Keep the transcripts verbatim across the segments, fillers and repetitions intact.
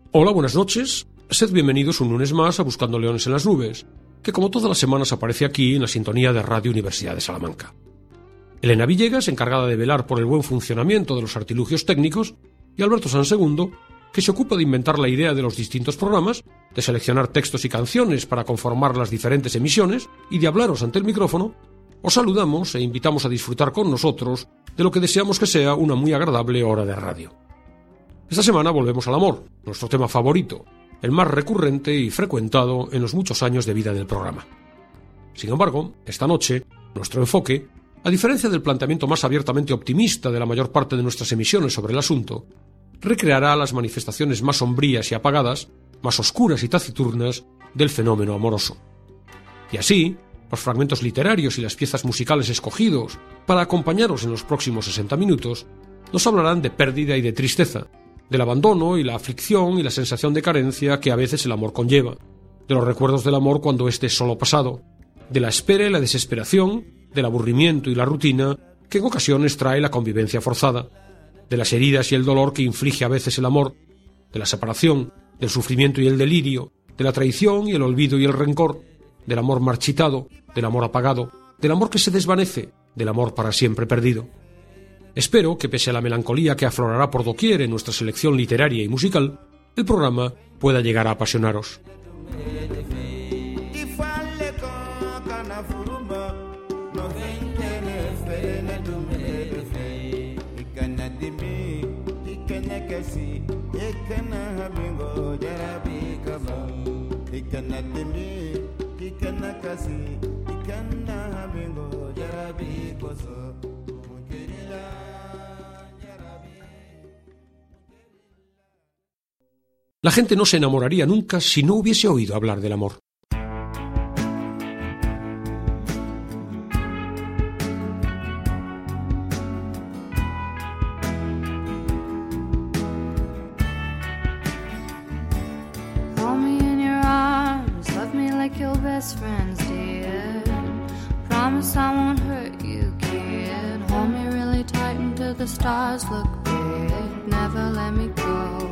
Hola, buenas noches. Sed bienvenidos un lunes más a Buscando Leones en las Nubes, que como todas las semanas aparece aquí en la sintonía de Radio Universidad de Salamanca. Elena Villegas, encargada de velar por el buen funcionamiento de los artilugios técnicos, y Alberto Sansegundo, que se ocupa de inventar la idea de los distintos programas, de seleccionar textos y canciones para conformar las diferentes emisiones y de hablaros ante el micrófono, os saludamos e invitamos a disfrutar con nosotros de lo que deseamos que sea una muy agradable hora de radio. Esta semana volvemos al amor, nuestro tema favorito, el más recurrente y frecuentado en los muchos años de vida del programa. Sin embargo, esta noche, nuestro enfoque, a diferencia del planteamiento más abiertamente optimista de la mayor parte de nuestras emisiones sobre el asunto, recreará las manifestaciones más sombrías y apagadas, más oscuras y taciturnas del fenómeno amoroso. Y así, los fragmentos literarios y las piezas musicales escogidos para acompañaros en los próximos sesenta minutos nos hablarán de pérdida y de tristeza, del abandono y la aflicción y la sensación de carencia que a veces el amor conlleva, de los recuerdos del amor cuando éste es solo pasado, de la espera y la desesperación, del aburrimiento y la rutina que en ocasiones trae la convivencia forzada, de las heridas y el dolor que inflige a veces el amor, de la separación, del sufrimiento y el delirio, de la traición y el olvido y el rencor, del amor marchitado, del amor apagado, del amor que se desvanece, del amor para siempre perdido. Espero que, pese a la melancolía que aflorará por doquier en nuestra selección literaria y musical, el programa pueda llegar a apasionaros. La gente no se enamoraría nunca si no hubiese oído hablar del amor. Hold me in your arms, love me like your best friends did. Promise I won't hurt you, kid. Hold me really tight until the stars look red. Never let me go.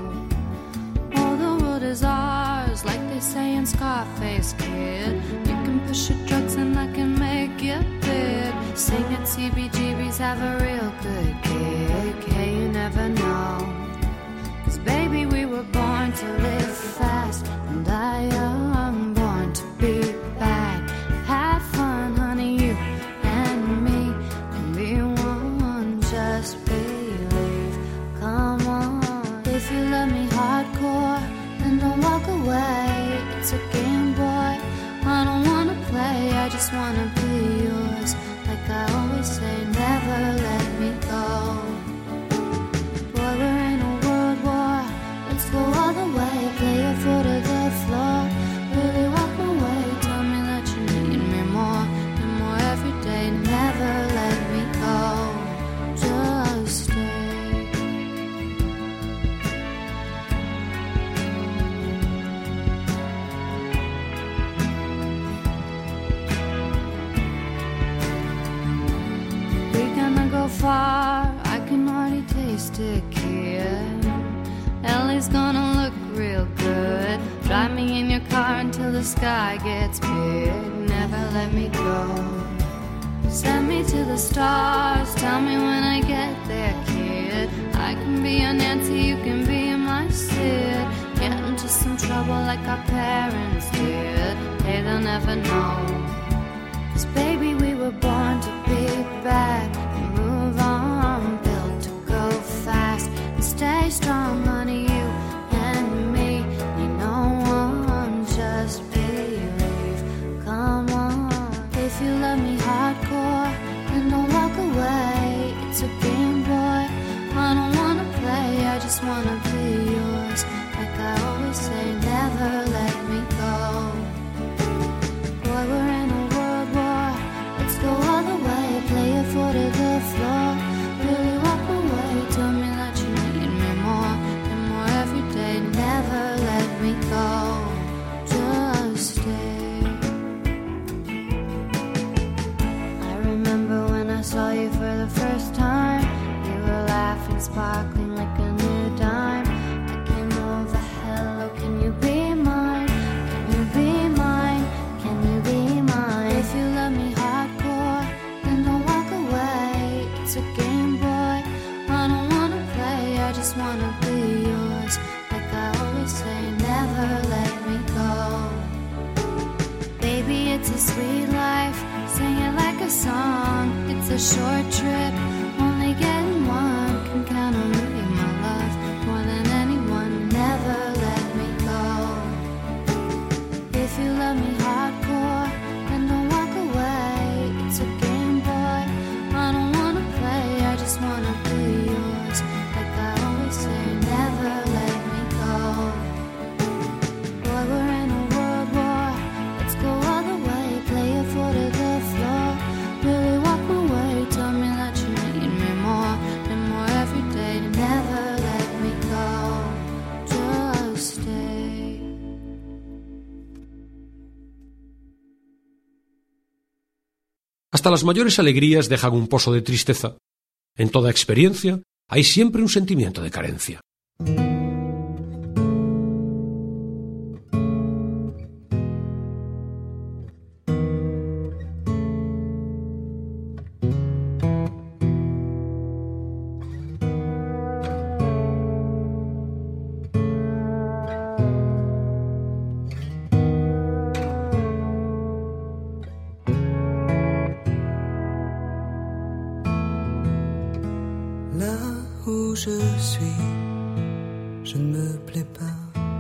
Is ours, like they say in Scarface, kid. You can push your drugs and I can make you big. Sing it, C B G B's, have a real good gig. Hey, you never know, 'cause baby we were born to live fast and die young, born to be bad. Have fun, honey, you and me can be one, just believe. Come on, if you love me hardcore, and don't walk away, it's a game, boy. I don't wanna play, I just wanna be yours. Like I always say, never let me go. Boy, we're in a world war, let's go all the way. Play your foot to the floor, really walk my way. Tell me that you need me more and more every day. Never let me go, just stay. Far, I can already taste it, kid. L A's gonna look real good. Drive me in your car until the sky gets big. Never let me go. Send me to the stars. Tell me when I get there, kid. I can be your Nancy, you can be my Sid. Get into some trouble like our parents did. Hey, they'll never know. 'Cause baby, we were born to be bad. Move on, built to go fast and stay strong, honey, you and me. You know one, just believe. Come on, if you love me hardcore, and don't walk away. It's a game, boy. I don't wanna play, I just wanna be yours. Like I always say, never let me go. Boy, we're in a song. It's a short trip, only getting one. Can count on you, my love, more than anyone. Never let me go. If you love me hardcore, then don't walk away. It's a Game Boy, I don't wanna play. I just wanna be yours, like I always say. Never let me go. Boy, we're in a world war. Let's go all the way. Play it for to the floor. Really walk away. Tell me that you need me more and more every day. Never let me go. Just stay. Hasta las mayores alegrías dejan un pozo de tristeza. En toda experiencia hay siempre un sentimiento de carencia. Là où je suis, je ne me plais pas.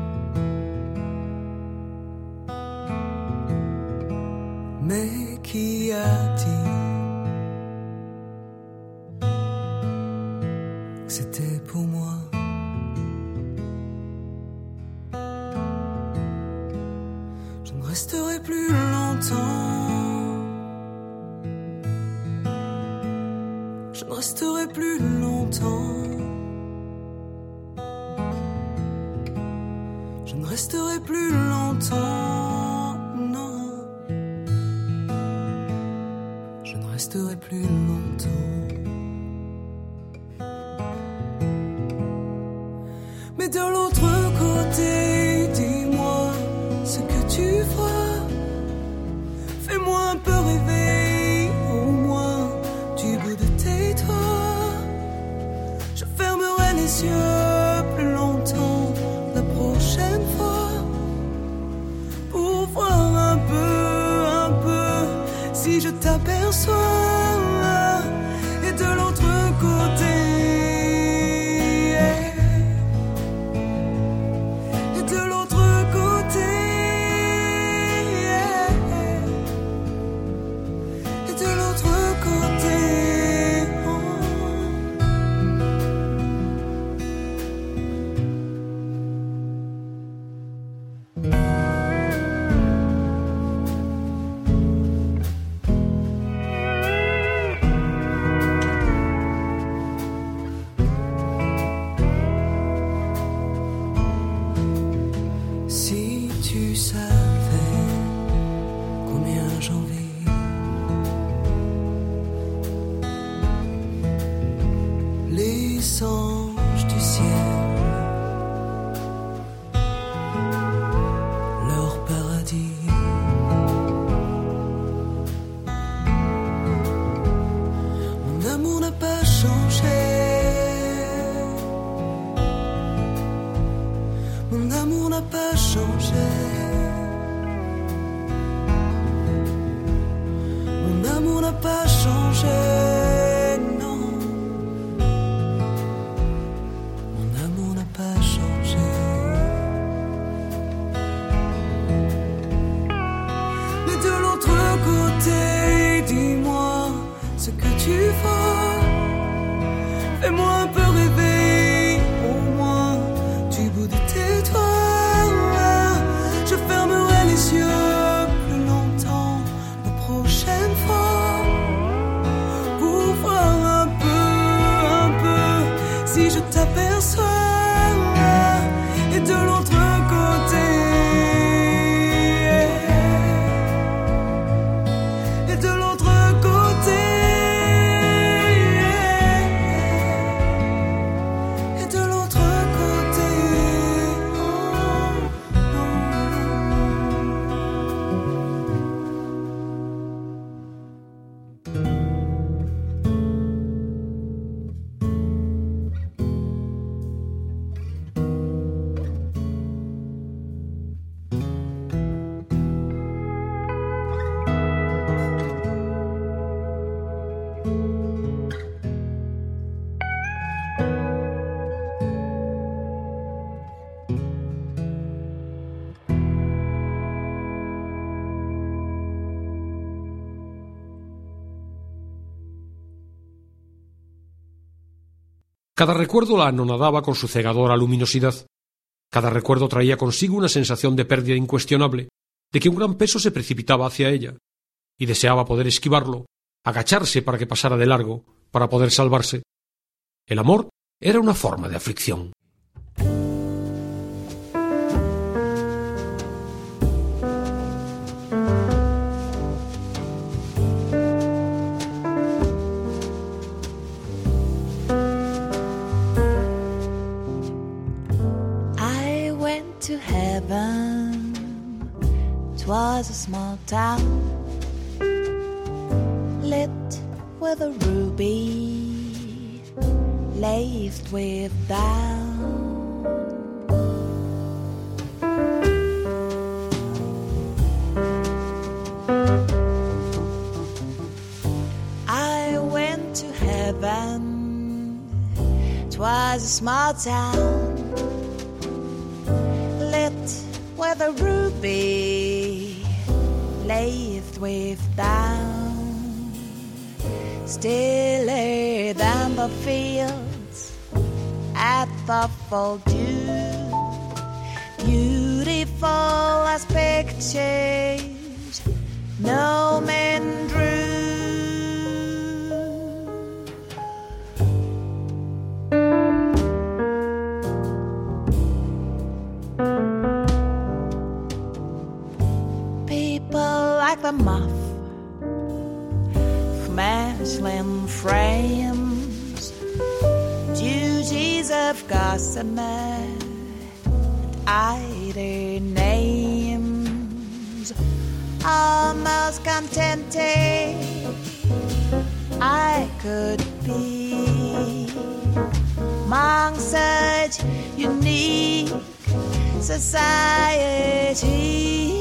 Mais qui a dit que c'était pour moi? Je ne resterai plus longtemps. Je ne resterai plus longtemps. Je ne resterai plus longtemps, non. Je ne resterai plus longtemps. Mais de l'autre côté, dis-moi ce que tu vois. Fais-moi un peu rêver, au moins du bout de tes doigts. Je fermerai les yeux plus longtemps la prochaine fois pour voir un peu, un peu si je t'aperçois. Et de l'autre côté, et de l'autre côté, et de l'autre côté. Si tu savais combien j'en vis, les anges du ciel, leur paradis, mon amour n'a pas changé. Mon amour n'a pas changé. Mon amour n'a pas changé, non. Mon amour n'a pas changé. Mais de l'autre côté, dis-moi ce que tu vois. Fais-moi un peu rêver, au moins du bout de tes doigts. Je fermerai les yeux plus longtemps la prochaine fois pour Cada recuerdo la anonadaba con su cegadora luminosidad. Cada recuerdo traía consigo una sensación de pérdida incuestionable, de que un gran peso se precipitaba hacia ella, y deseaba poder esquivarlo, agacharse para que pasara de largo, para poder salvarse. El amor era una forma de aflicción. I went to heaven. 'Twas a small town, lit with a ruby, laced with down. I went to heaven. 'Twas a small town, lit with a ruby, laced with down. Stiller than the fields at the full dew, beautiful as pictures no man drew. People like the moth, Mashland frames, duties of gossamer, and either names. Almost contented I could be among such unique society.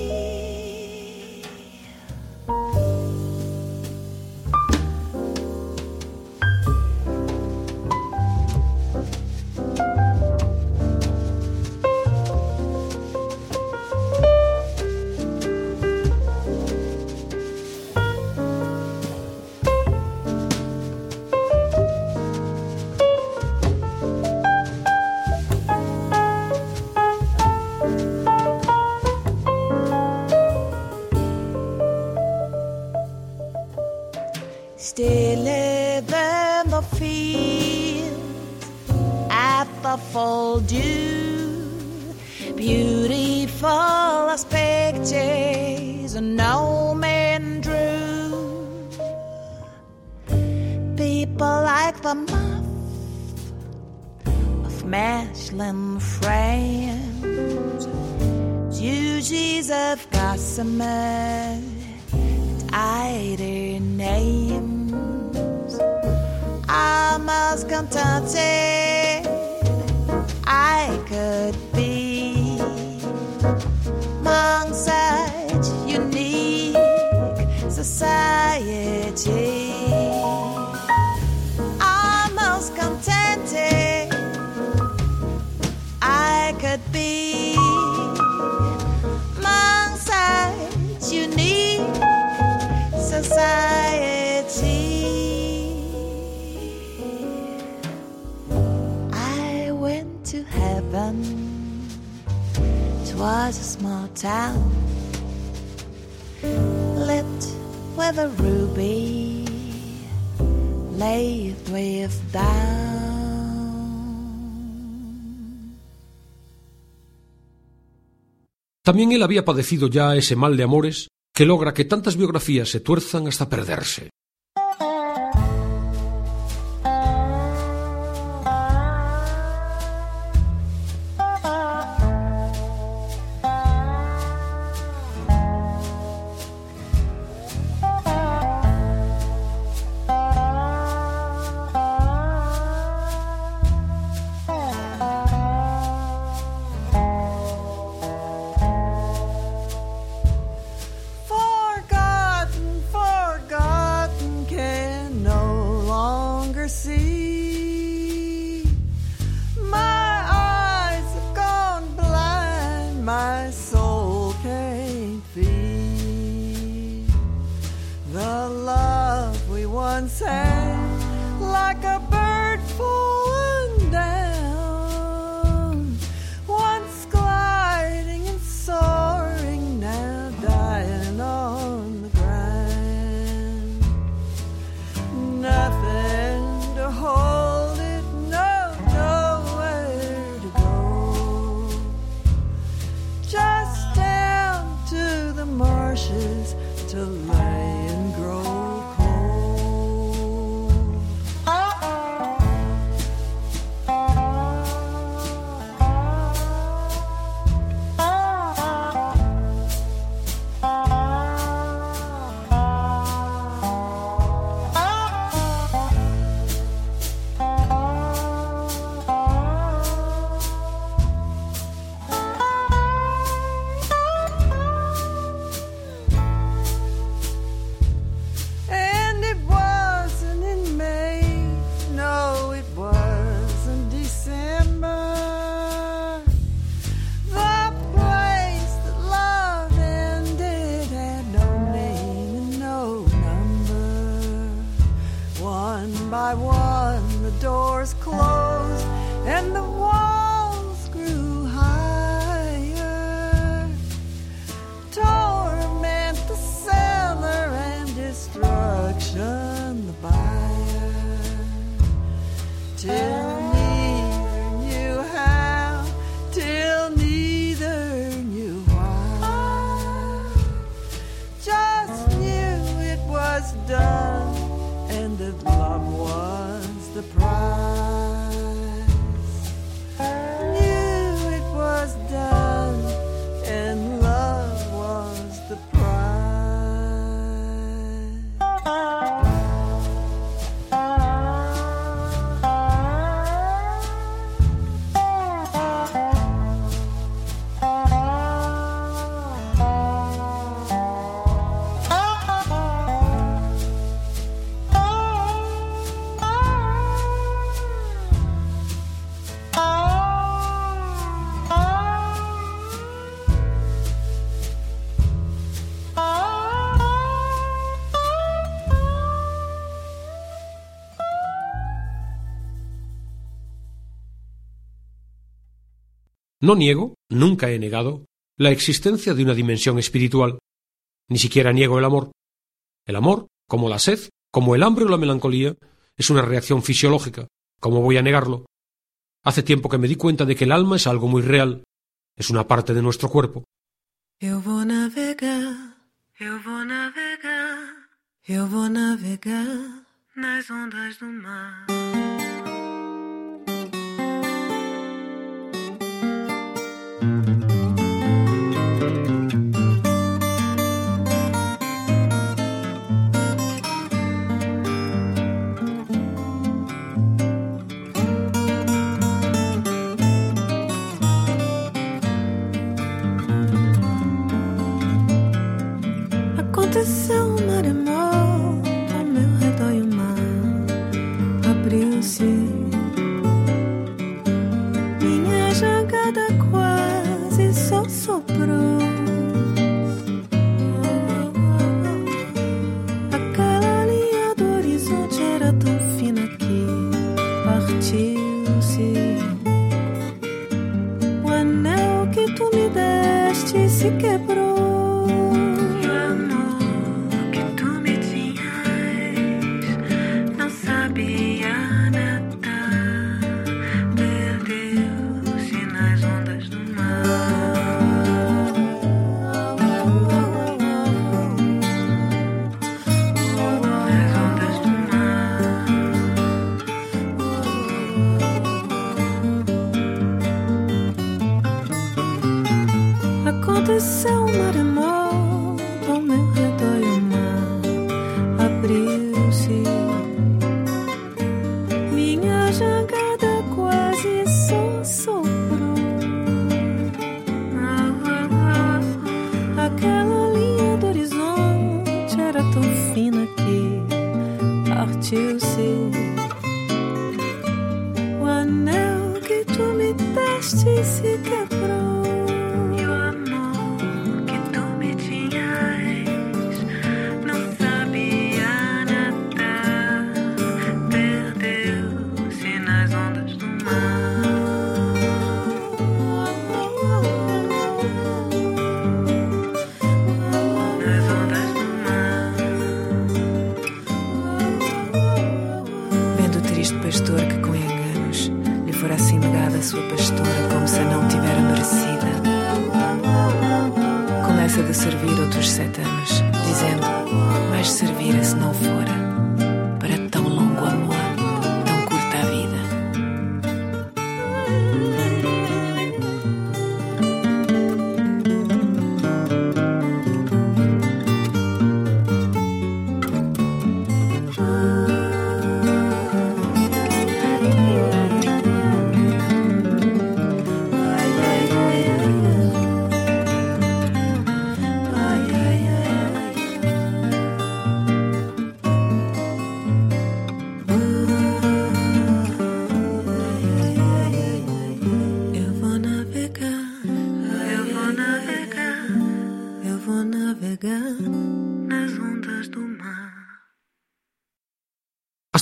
Stiller than the fields at the full dew, beautiful as pictures no man drew. People like the moth of Mashland frames, duties of gossamer, either names. Almost contented I could be among such unique society. Almost contented I could be among such unique society. I went to heaven. 'Twas a small town, lit with a ruby, laid with down. También él había padecido ya ese mal de amores que logra que tantas biografías se tuerzan hasta perderse. Forgotten, forgotten. to lay and grow cold. And it wasn't in May, no, it was in December. The place that love ended had no name and no number. One by one the doors closed and the walls grew higher. Torment the seller and destruction the buyer. Till neither knew how, till neither knew why. Just knew it was done and that love was the prize. Knew it was done and love was the prize. No niego, nunca he negado, la existencia de una dimensión espiritual. Ni siquiera niego el amor. El amor, como la sed, como el hambre o la melancolía, es una reacción fisiológica. ¿Cómo voy a negarlo? Hace tiempo que me di cuenta de que el alma es algo muy real. Es una parte de nuestro cuerpo. Eu vou navegar, eu vou navegar, eu vou navegar nas ondas do mar. Aconteceu um maremoto ao meu redor e o mar abriu-se. Minha jangada quase só soprou. Aquela linha do horizonte era tão fina que partiu-se. O anel que tu me deste se quebrou. Aconteceu um maremoto ao meu redor e o mar abriu-se. Minha jangada quase só soprou. Aquela linha do horizonte era tão fina que partiu-se. O anel que tu me deste se quebrou.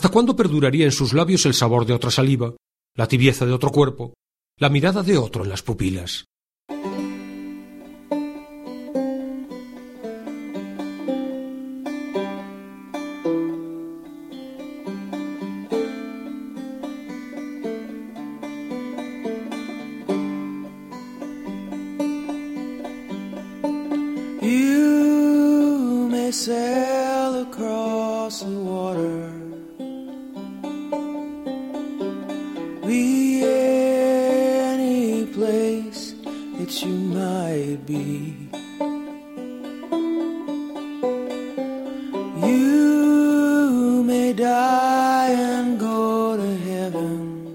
¿Hasta cuándo perduraría en sus labios el sabor de otra saliva, la tibieza de otro cuerpo, la mirada de otro en las pupilas? You may sail across the water, be any place that you might be. You may die and go to heaven,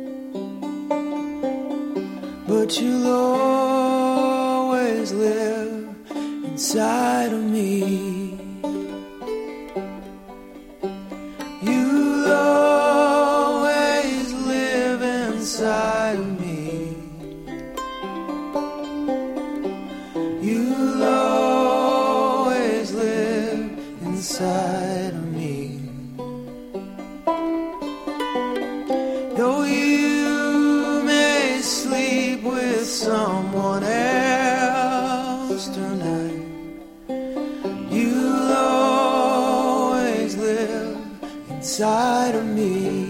but you'll always live inside of me. You'll always live inside of me. You'll always live inside of me. Though you may sleep with someone else tonight, you'll always live inside of me.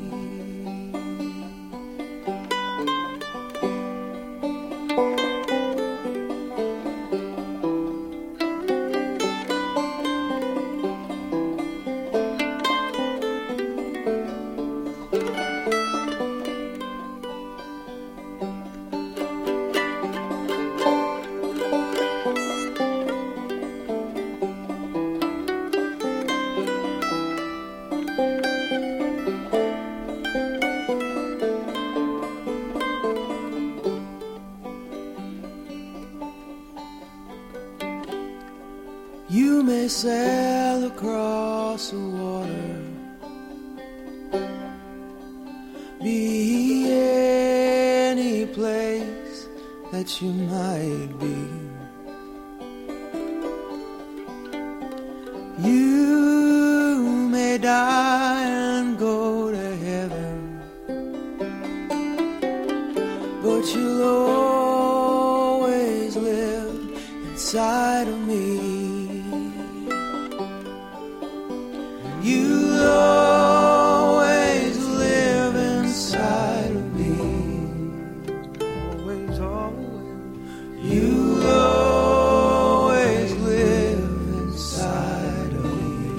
You may sail across the water, be any place that you might be. You may die and go to heaven, but you'll always live inside of me. You'll always live inside of me. Always, always. You'll always live inside of me.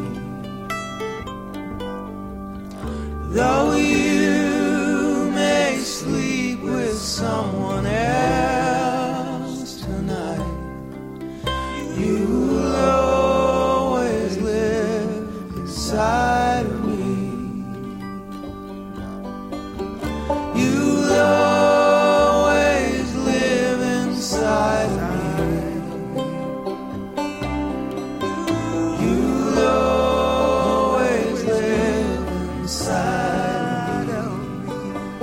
Though you may sleep with someone else tonight, you'll always live inside of me. You'll always live inside of me. You'll always live inside of me.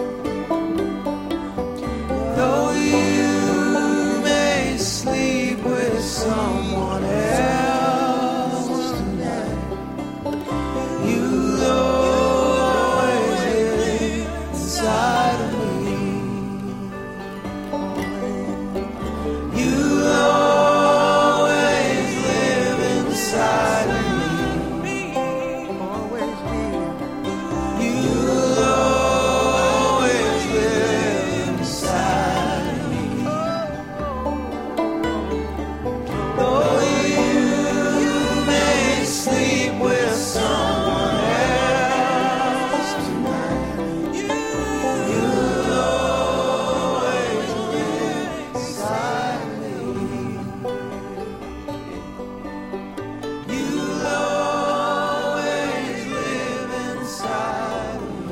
Though you may sleep with someone else tonight, you'll always live inside of me. You'll always live inside of me. Always be. You'll always live inside of me. Though you may sleep with someone else tonight, you'll always live inside of me. You'll always live inside of me.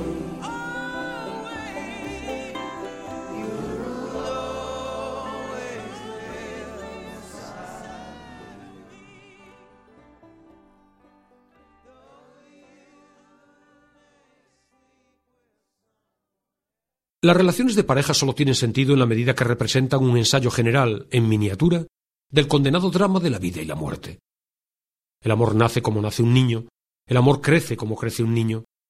You'll always live inside. Las relaciones de pareja solo tienen sentido en la medida que representan un ensayo general, en miniatura, del condenado drama de la vida y la muerte. El amor nace como nace un niño, el amor crece como crece un niño,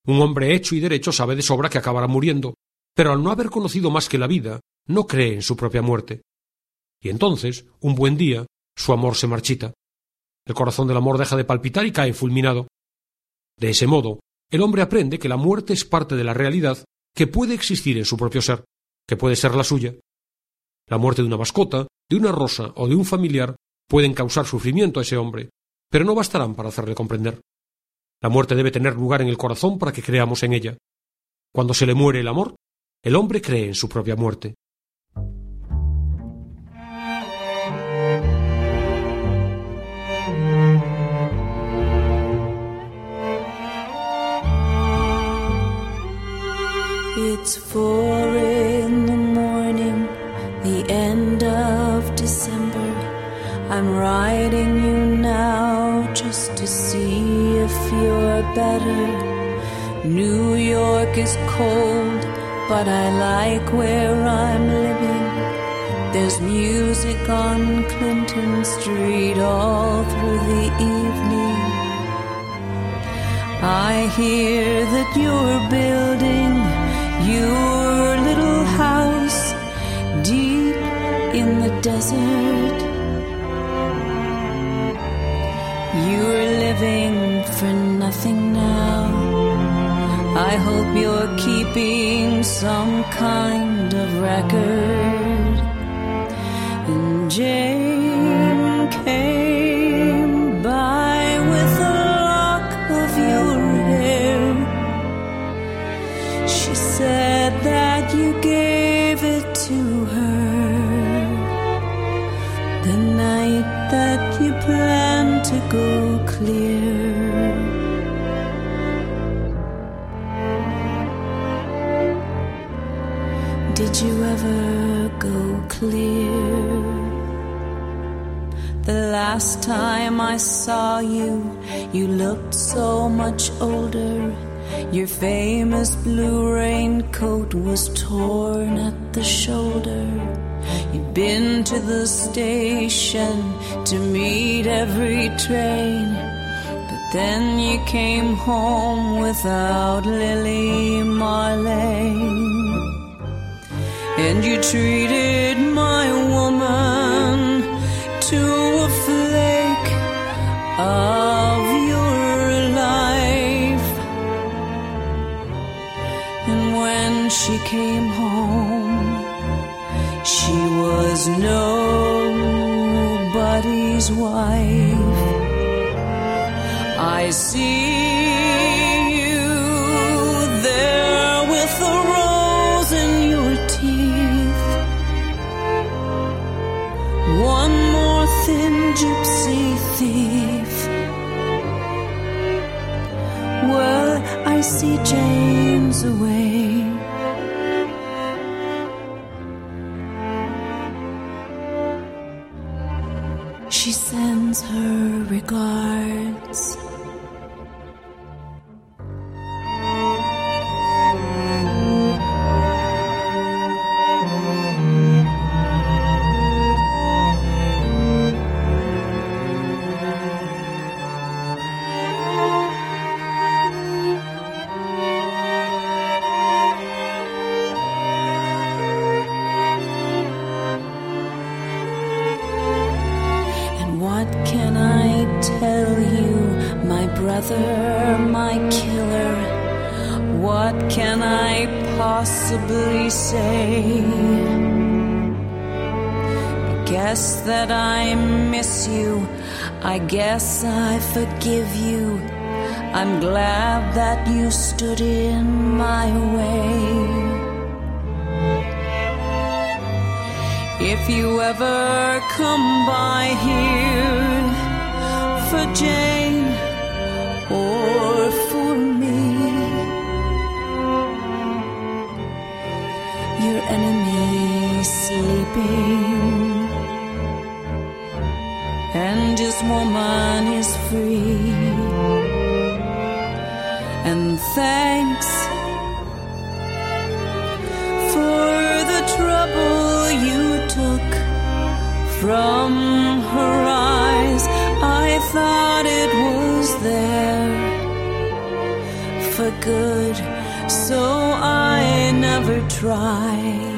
Un hombre hecho y derecho sabe de sobra que acabará muriendo, pero al no haber conocido más que la vida, no cree en su propia muerte. Y entonces, un buen día, su amor se marchita. El corazón del amor deja de palpitar y cae fulminado. De ese modo, el hombre aprende que la muerte es parte de la realidad que puede existir en su propio ser, que puede ser la suya. La muerte de una mascota, de una rosa o de un familiar pueden causar sufrimiento a ese hombre, pero no bastarán para hacerle comprender. La muerte debe tener lugar en el corazón para que creamos en ella. Cuando se le muere el amor, el hombre cree en su propia muerte. It's four in the morning, the end of December. I'm writing you now just to see if you're better. New York is cold, but I like where I'm living. There's music on Clinton Street all through the evening. I hear that you're building your little house deep in the desert. You're living for nothing now. I hope you're keeping some kind of record. And Jane came by with a lock of your hair. She said that you gave it to her the night that you planned to go clear. Did you ever go clear? The last time I saw you, you looked so much older. Your famous blue raincoat was torn at the shoulder. You'd been to the station to meet every train, but then you came home without Lily Marlene. And you treated my woman to a flake of your life. And when she came home, she was nobody's wife. I see you there with a rose in your teeth. One more thin gypsy thief. Well, I see Jane's away. She sends her regards. My killer, what can I possibly say? I guess that I miss you, I guess I forgive you. I'm glad that you stood in my way. If you ever come by here for Jane or for me, your enemy sleeping and his woman is free. And thanks for the trouble you took from her eyes. I thought it was there for the good, so I never tried.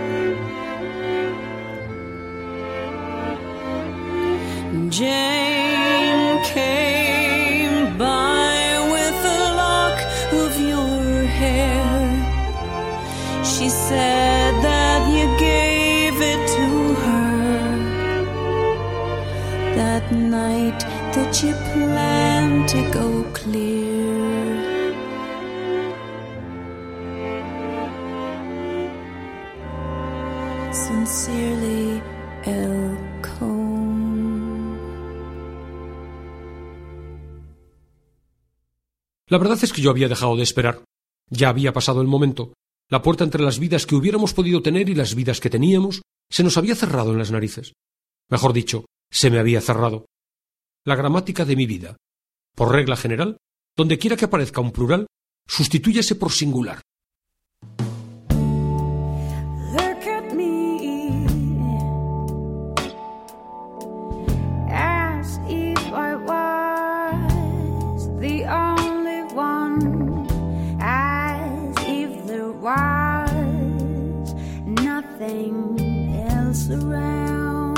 Jane came by with a lock of your hair. She said that you gave it to her that night that you planned to go clear. Sincerely, El Cone. La verdad es que yo había dejado de esperar. Ya había pasado el momento. La puerta entre las vidas que hubiéramos podido tener y las vidas que teníamos se nos había cerrado en las narices. Mejor dicho, se me había cerrado. La gramática de mi vida. Por regla general, donde quiera que aparezca un plural, sustitúyese por singular. Look at me, as if I was the only one, as if there was nothing else around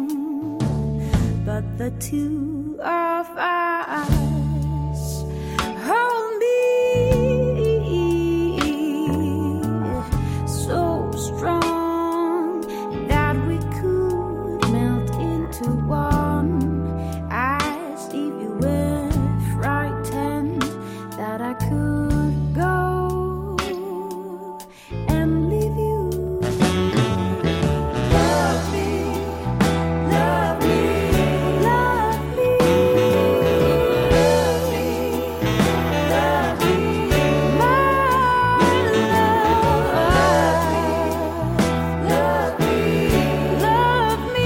but the two of us. Hold me so strong that we could melt into one, as if you were frightened that I could go and leave you. Love me, love me, love me, love me, love me, my love, love me, love me,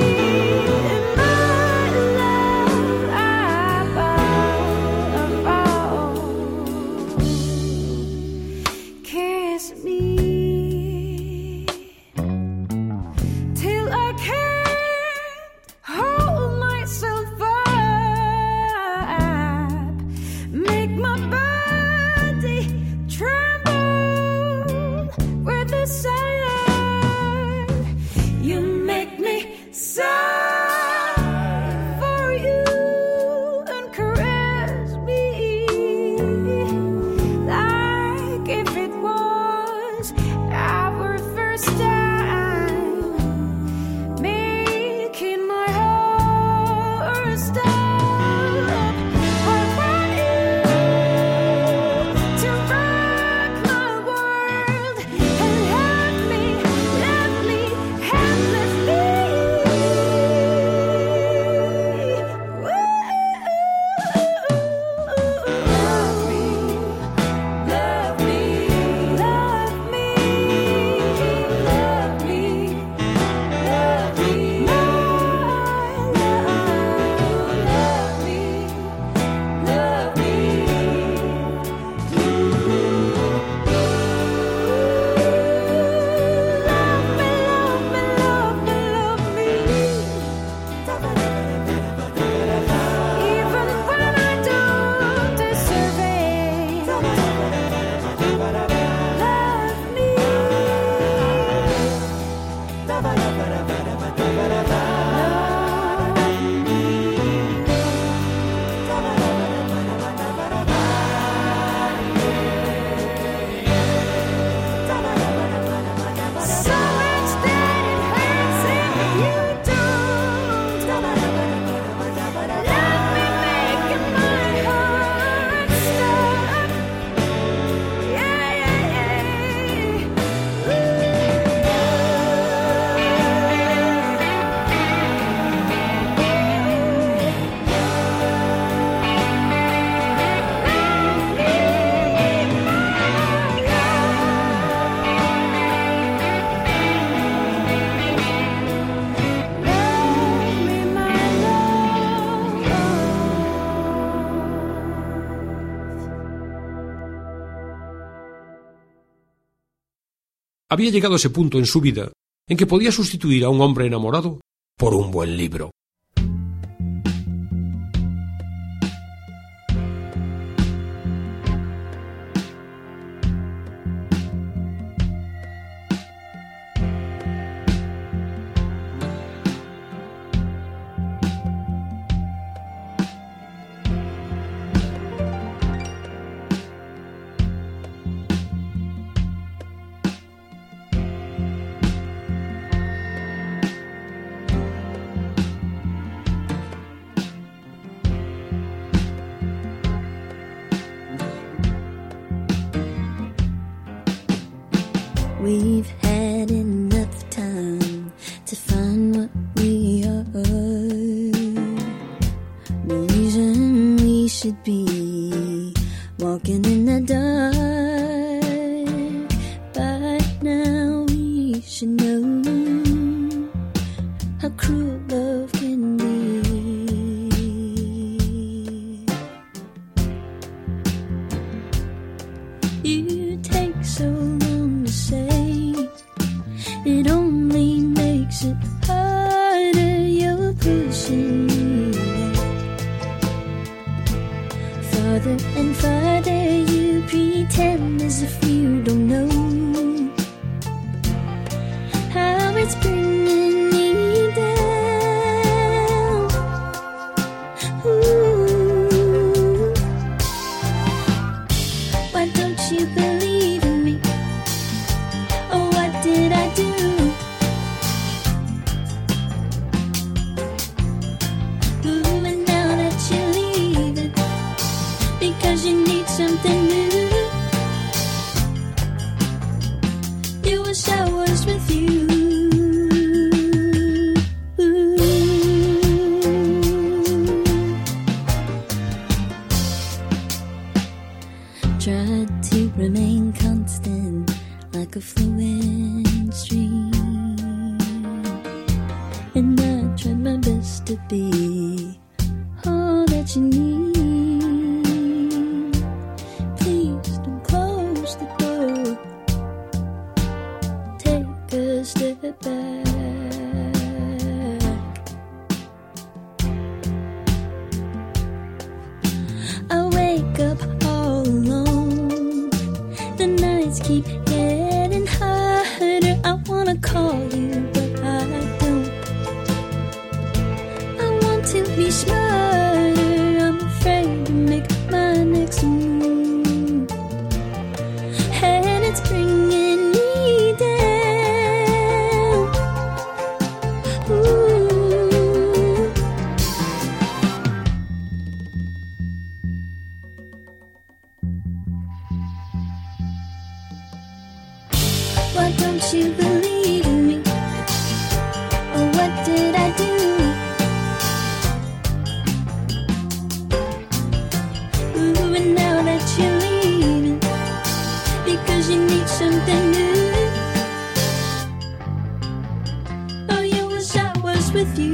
my love, kiss me till I can't hold myself up, make my body tremble with the sound. You make me sigh for you and caress me like if it was our first time, making my heart stop. I want you to rock my world and have me, let me, helplessly. Love me, love me, love me, love me, love me, my love, love me, love me. Love me, love me, love me, love me. Even when I don't deserve it. Love me. So much that it hurts if you don't. Let me make my heart stop. Yeah, yeah, Love me, my love. Había llegado ese punto en su vida en que podía sustituir a un hombre enamorado por un buen libro. we've had enough time to find what we are. No reason we should be walking in the dark. By now we should know how cruel love can be. You take so long to say, it only makes it harder. You're pushing me farther and farther. You pretend as if you don't know how it's bringing me down. Ooh. Why don't you believe in me? Oh, what did I do? Ooh, and now that you're leaving because you need something new, you wish I was with you. Tried to remain constant like a flowing stream, and I tried my best to be all that you need. Please don't close the door. Take a step back. I wake up all alone. The nights keep getting harder. I wanna call you, but I don't. I want to be smarter. I'm afraid to make my next move, and it's bringing me down. Ooh. Why don't you believe in me? Oh, what did I do? Ooh, and now that you're leaving because you need something new, oh, you wish I was with you.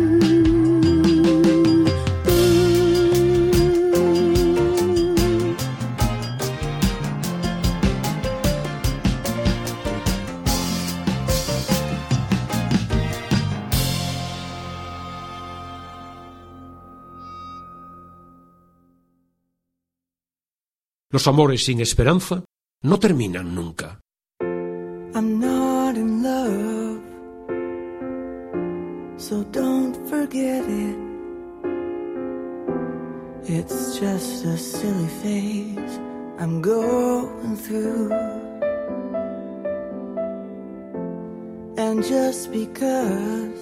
Los amores sin esperanza no terminan nunca. I'm not in love, so don't forget it. It's just a silly phase I'm going through. And just because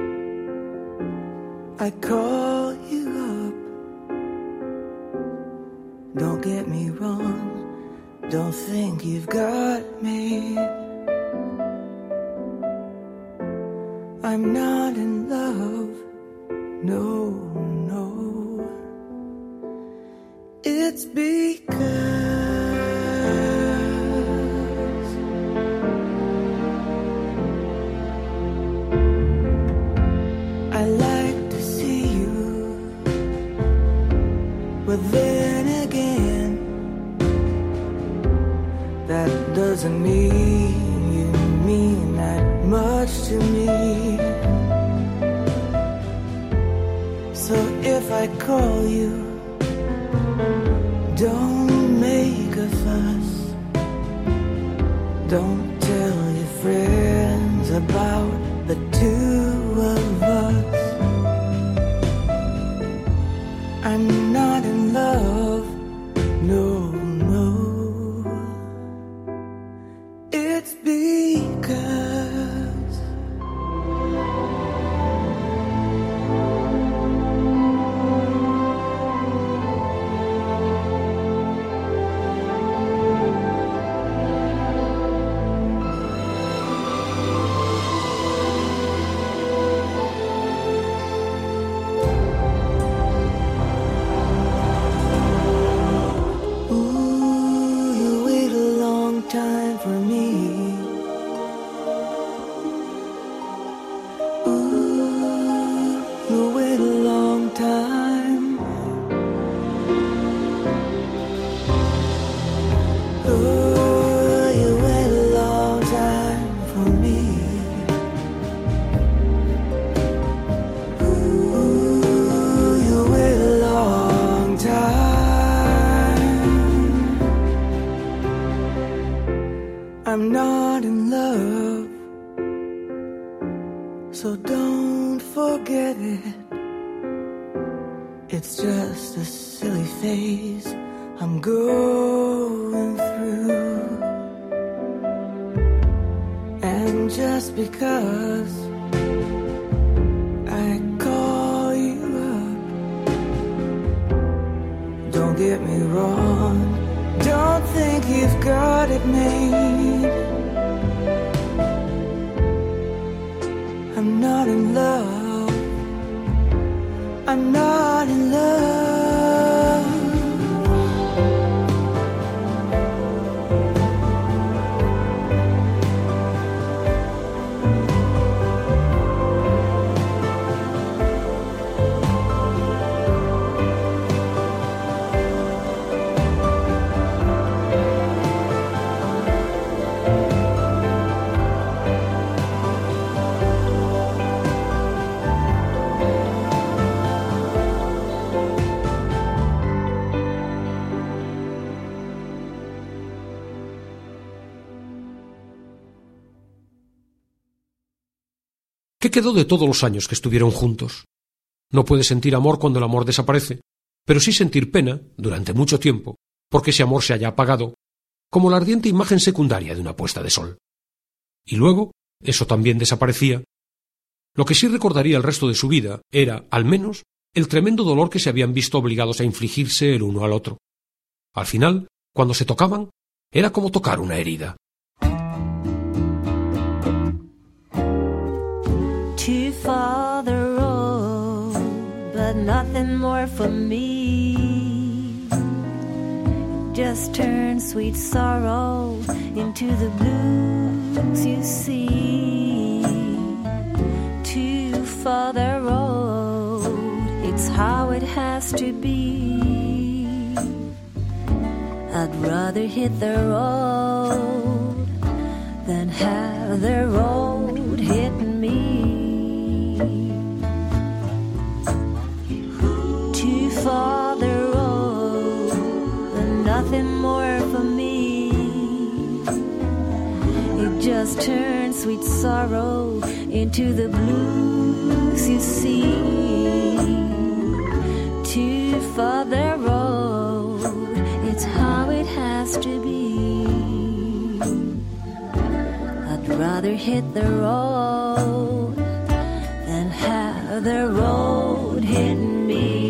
I call you up, don't get me wrong, don't think you've got me. I'm not in love, no, no. It's because I like to see you, but then again, that doesn't mean you mean that much to me. So if I call you, don't make a fuss. Don't tell your friends about the two of us. I'm not in love, no, no. It's because So don't forget it. It's just a silly phase I'm going through. And just because I call you up, don't get me wrong, don't think you've got it made. I'm not in love, I'm not in love. ¿Qué quedó de todos los años que estuvieron juntos? No puedes sentir amor cuando el amor desaparece, pero sí sentir pena, durante mucho tiempo, porque ese amor se haya apagado, como la ardiente imagen secundaria de una puesta de sol. Y luego, eso también desaparecía. Lo que sí recordaría el resto de su vida era, al menos, el tremendo dolor que se habían visto obligados a infligirse el uno al otro. Al final, cuando se tocaban, era como tocar una herida. Too far the road, but nothing more for me. Just turn sweet sorrow into the blues you see. Too far the road, it's how it has to be. I'd rather hit the road than have the road hit me. Too far the road, and nothing more for me. It just turns sweet sorrow into the blues you see. Too far the road, it's how it has to be. I'd rather hit the road than have the road hit me.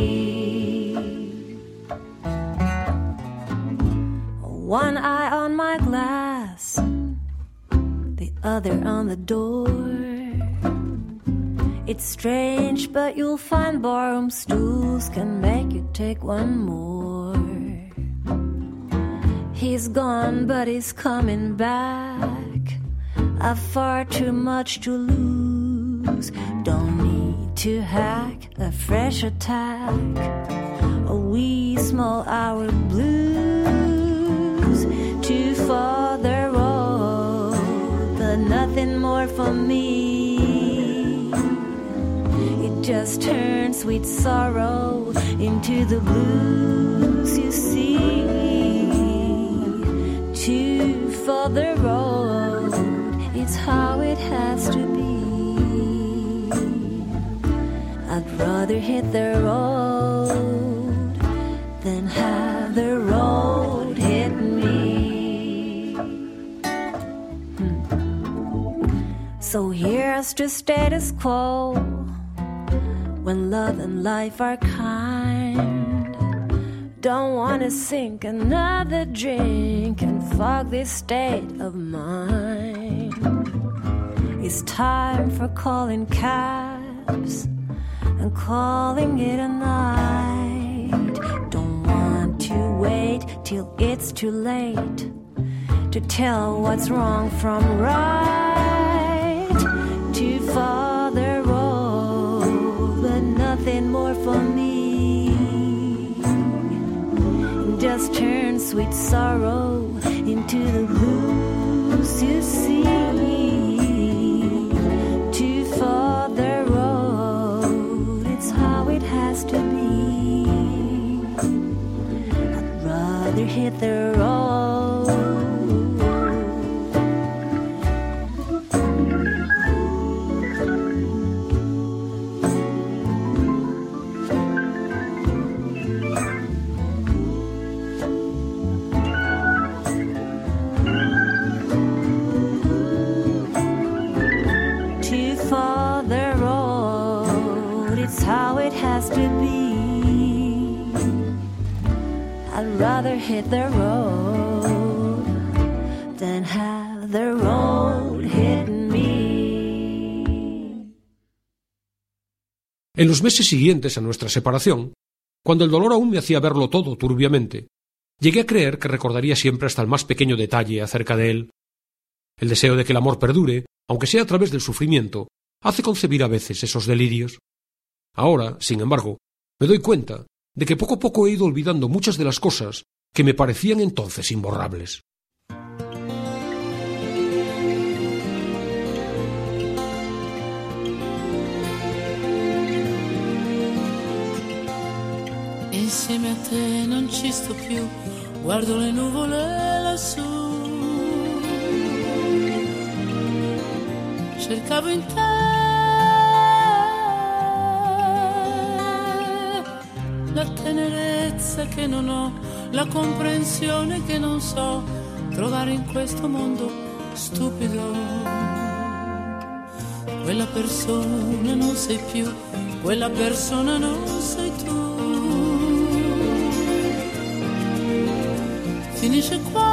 One eye on my glass, the other on the door. It's strange, but you'll find barroom stools can make you take one more. He's gone, but he's coming back. I've far too much to lose. Don't need to hack a fresh attack. A wee small hour blues. Too far the road, but nothing more for me. It just turns sweet sorrow into the blues you see. Too far the road, it's how it has to be. I'd rather hit the road than have the road hit me. Hmm. So here's the status quo. When love and life are kind, don't wanna sink another drink and fog this state of mind. It's time for calling cabs and calling it a night. Don't want to wait till it's too late to tell what's wrong from right. Too far the road, but nothing more for me. Just turn sweet sorrow into the blues you see. Too far the road, it's how it has to be. I'd rather hit the road. how it has to be. I'd rather hit the road than have the road hit me. En los meses siguientes a nuestra separación, cuando el dolor aún me hacía verlo todo turbiamente, llegué a creer que recordaría siempre hasta el más pequeño detalle acerca de él. El deseo de que el amor perdure, aunque sea a través del sufrimiento, hace concebir a veces esos delirios. Ahora, sin embargo, me doy cuenta de que poco a poco he ido olvidando muchas de las cosas que me parecían entonces imborrables. Insieme a te non ci sto più, guardo le nuvole lassù. Cercavo in te la tenerezza che non ho, la comprensione che non so trovare in questo mondo stupido. Quella persona non sei più, quella persona non sei tu. Finisce qua,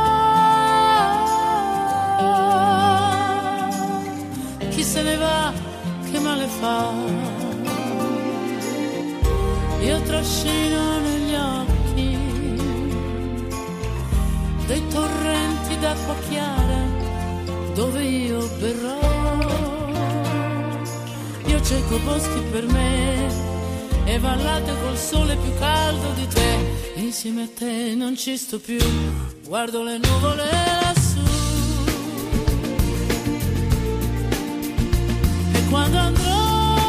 chi se ne va, che male fa. Io trascino negli occhi dei torrenti d'acqua chiara dove io berrò. Io cerco boschi per me e vallate col sole più caldo di te. Insieme a te non ci sto più, guardo le nuvole lassù. E quando andrò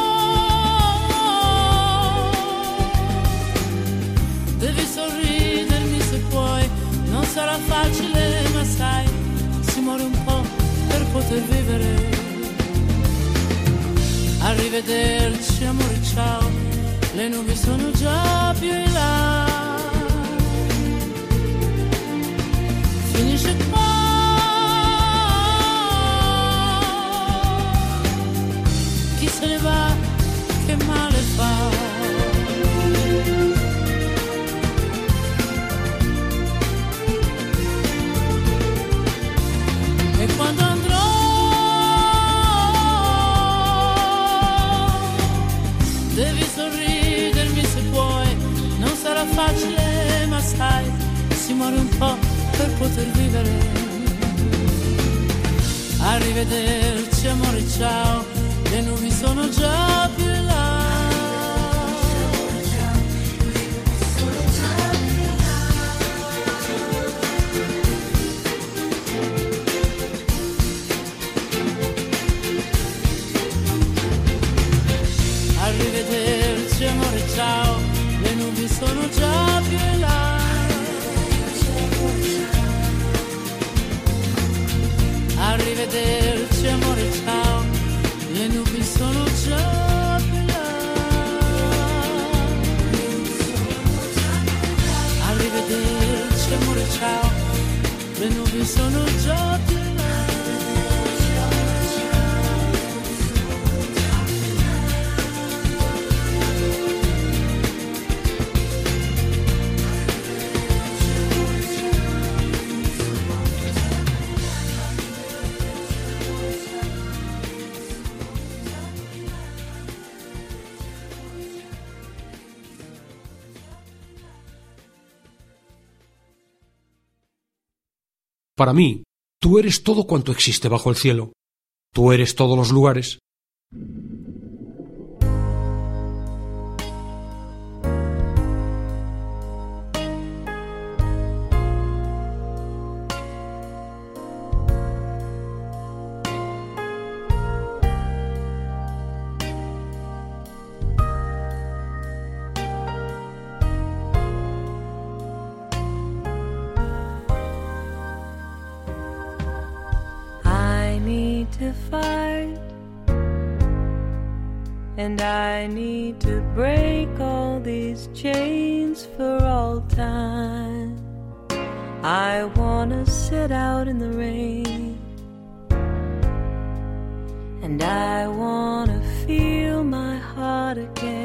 devi sorridermi se puoi, non sarà facile ma sai, si muore un po' per poter vivere. Arrivederci amore ciao, le nubi sono già più in là. Finisce qua, chi se ne va, che male fa. E quando andrò devi sorridermi se puoi, non sarà facile ma sai, si muore un po' per poter vivere. Arrivederci amore ciao, le nubi sono già più in là. Arrivederci amore ciao, le nubi sono già più in là. Arrivederci amore ciao, le nubi sono già più in là. Arrivederci amore ciao, le nubi sono già più in là. Para mí, tú eres todo cuanto existe bajo el cielo. Tú eres todos los lugares. To fight, and I need to break all these chains for all time. I wanna sit out in the rain, and I wanna feel my heart again.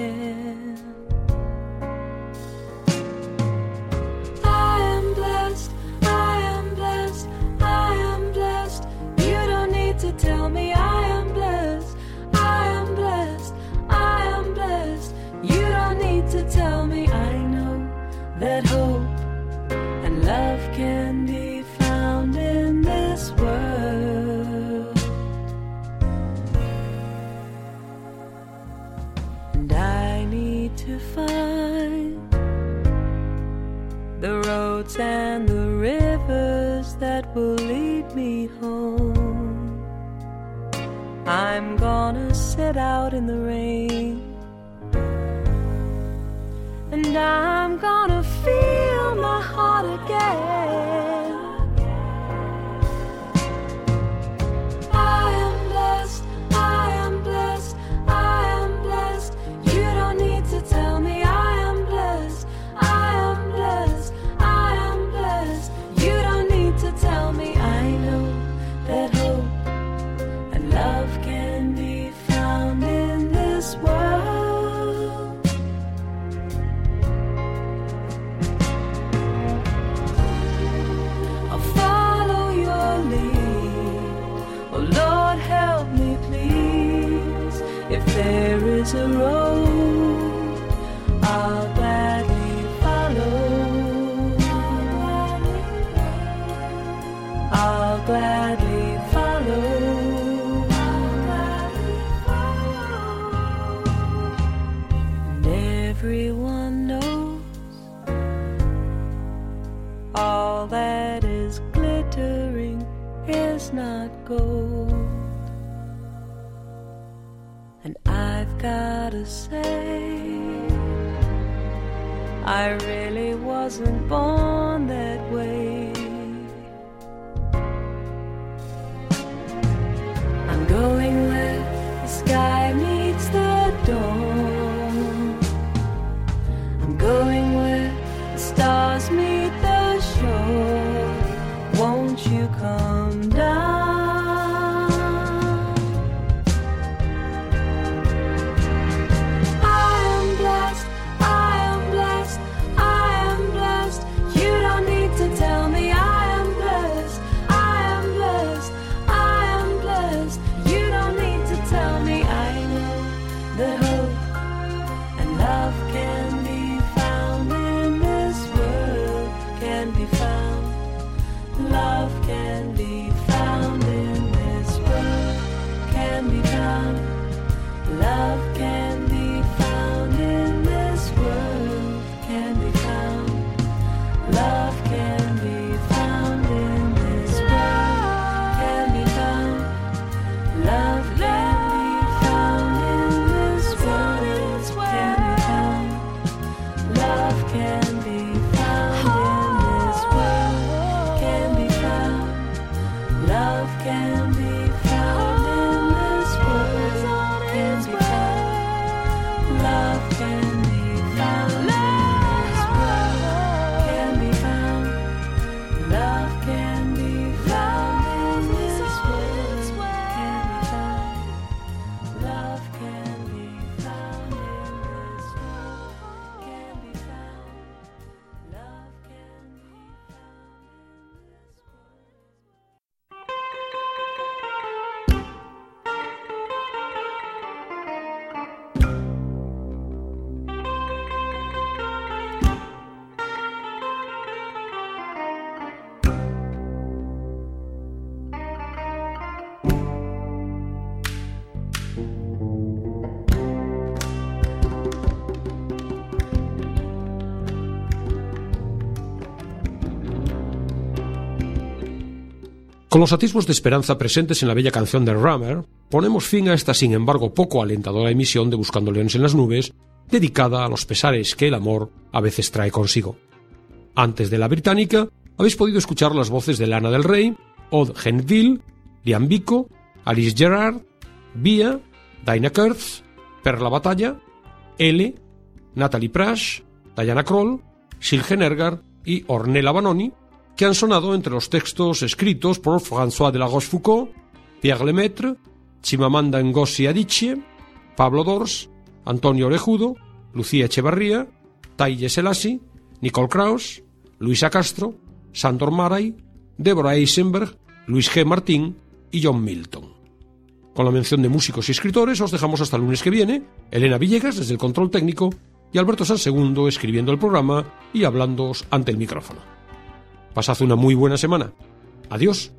roads and the rivers that will lead me home. I'm gonna sit out in the rain, and I'm gonna feel my heart again. I am blessed, I am blessed, I am blessed. You don't need to tell me I am blessed, I am blessed, I am blessed. You don't need to tell me. I know that hope and love can be found in this world. I'll follow your lead. Oh Lord, help me please. If there is a road, I'll gladly follow. I'll gladly follow. And everyone knows all that is glittering is not gold. And I've gotta say, I really wasn't born that way. I'm going where the sky meets the dawn. I'm going where the stars meet the shore. Won't you come down? I am blessed, I am blessed, I am blessed. You don't need to tell me I am blessed, I am blessed, I am blessed. You don't need to tell me. I know that hope and love can be found in this world, can be found. Love can be found in this world, can be found. Love can be found in this world, can be found. Love can be found in this world, can be found. Love can be found in this world, can be found. Love can be found in this world, can be found. Love can be found in this world, can be found. Love can be found in this world, can be found. Love can be found in this world, can be found. Love can be found in this world, can be found. Love can be found in this world. Con los atisbos de esperanza presentes en la bella canción de Rummer, ponemos fin a esta sin embargo poco alentadora emisión de Buscando Leones en las Nubes, dedicada a los pesares que el amor a veces trae consigo. Antes de la británica, habéis podido escuchar las voces de Lana del Rey, Odd Henville, Liam Biko, Alice Gerrard, Bia, Dinah Kurtz, Perla Batalla, L, Natalie Prash, Diana Kroll, Silgen Ergar y Ornella Vanoni, que han sonado entre los textos escritos por François de la Rochefoucauld, Pierre Lemaitre, Chimamanda Ngozi Adichie, Pablo Dors, Antonio Orejudo, Lucía Echevarría, Taye Selassie, Nicole Krauss, Luisa Castro, Sandor Maray, Deborah Eisenberg, Luis G. Martín y John Milton. Con la mención de músicos y escritores os dejamos hasta el lunes que viene, Elena Villegas desde el control técnico y Alberto Sansegundo escribiendo el programa y hablándoos ante el micrófono. Pasad una muy buena semana. Adiós.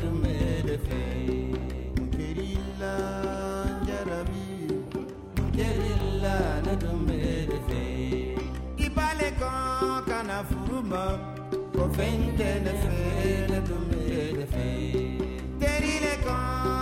dumbe de fe kerilla jarabi kerilla na dumbe de fe ibale kon kana furuma ko fente ne fe na dumbe de fe kerille kon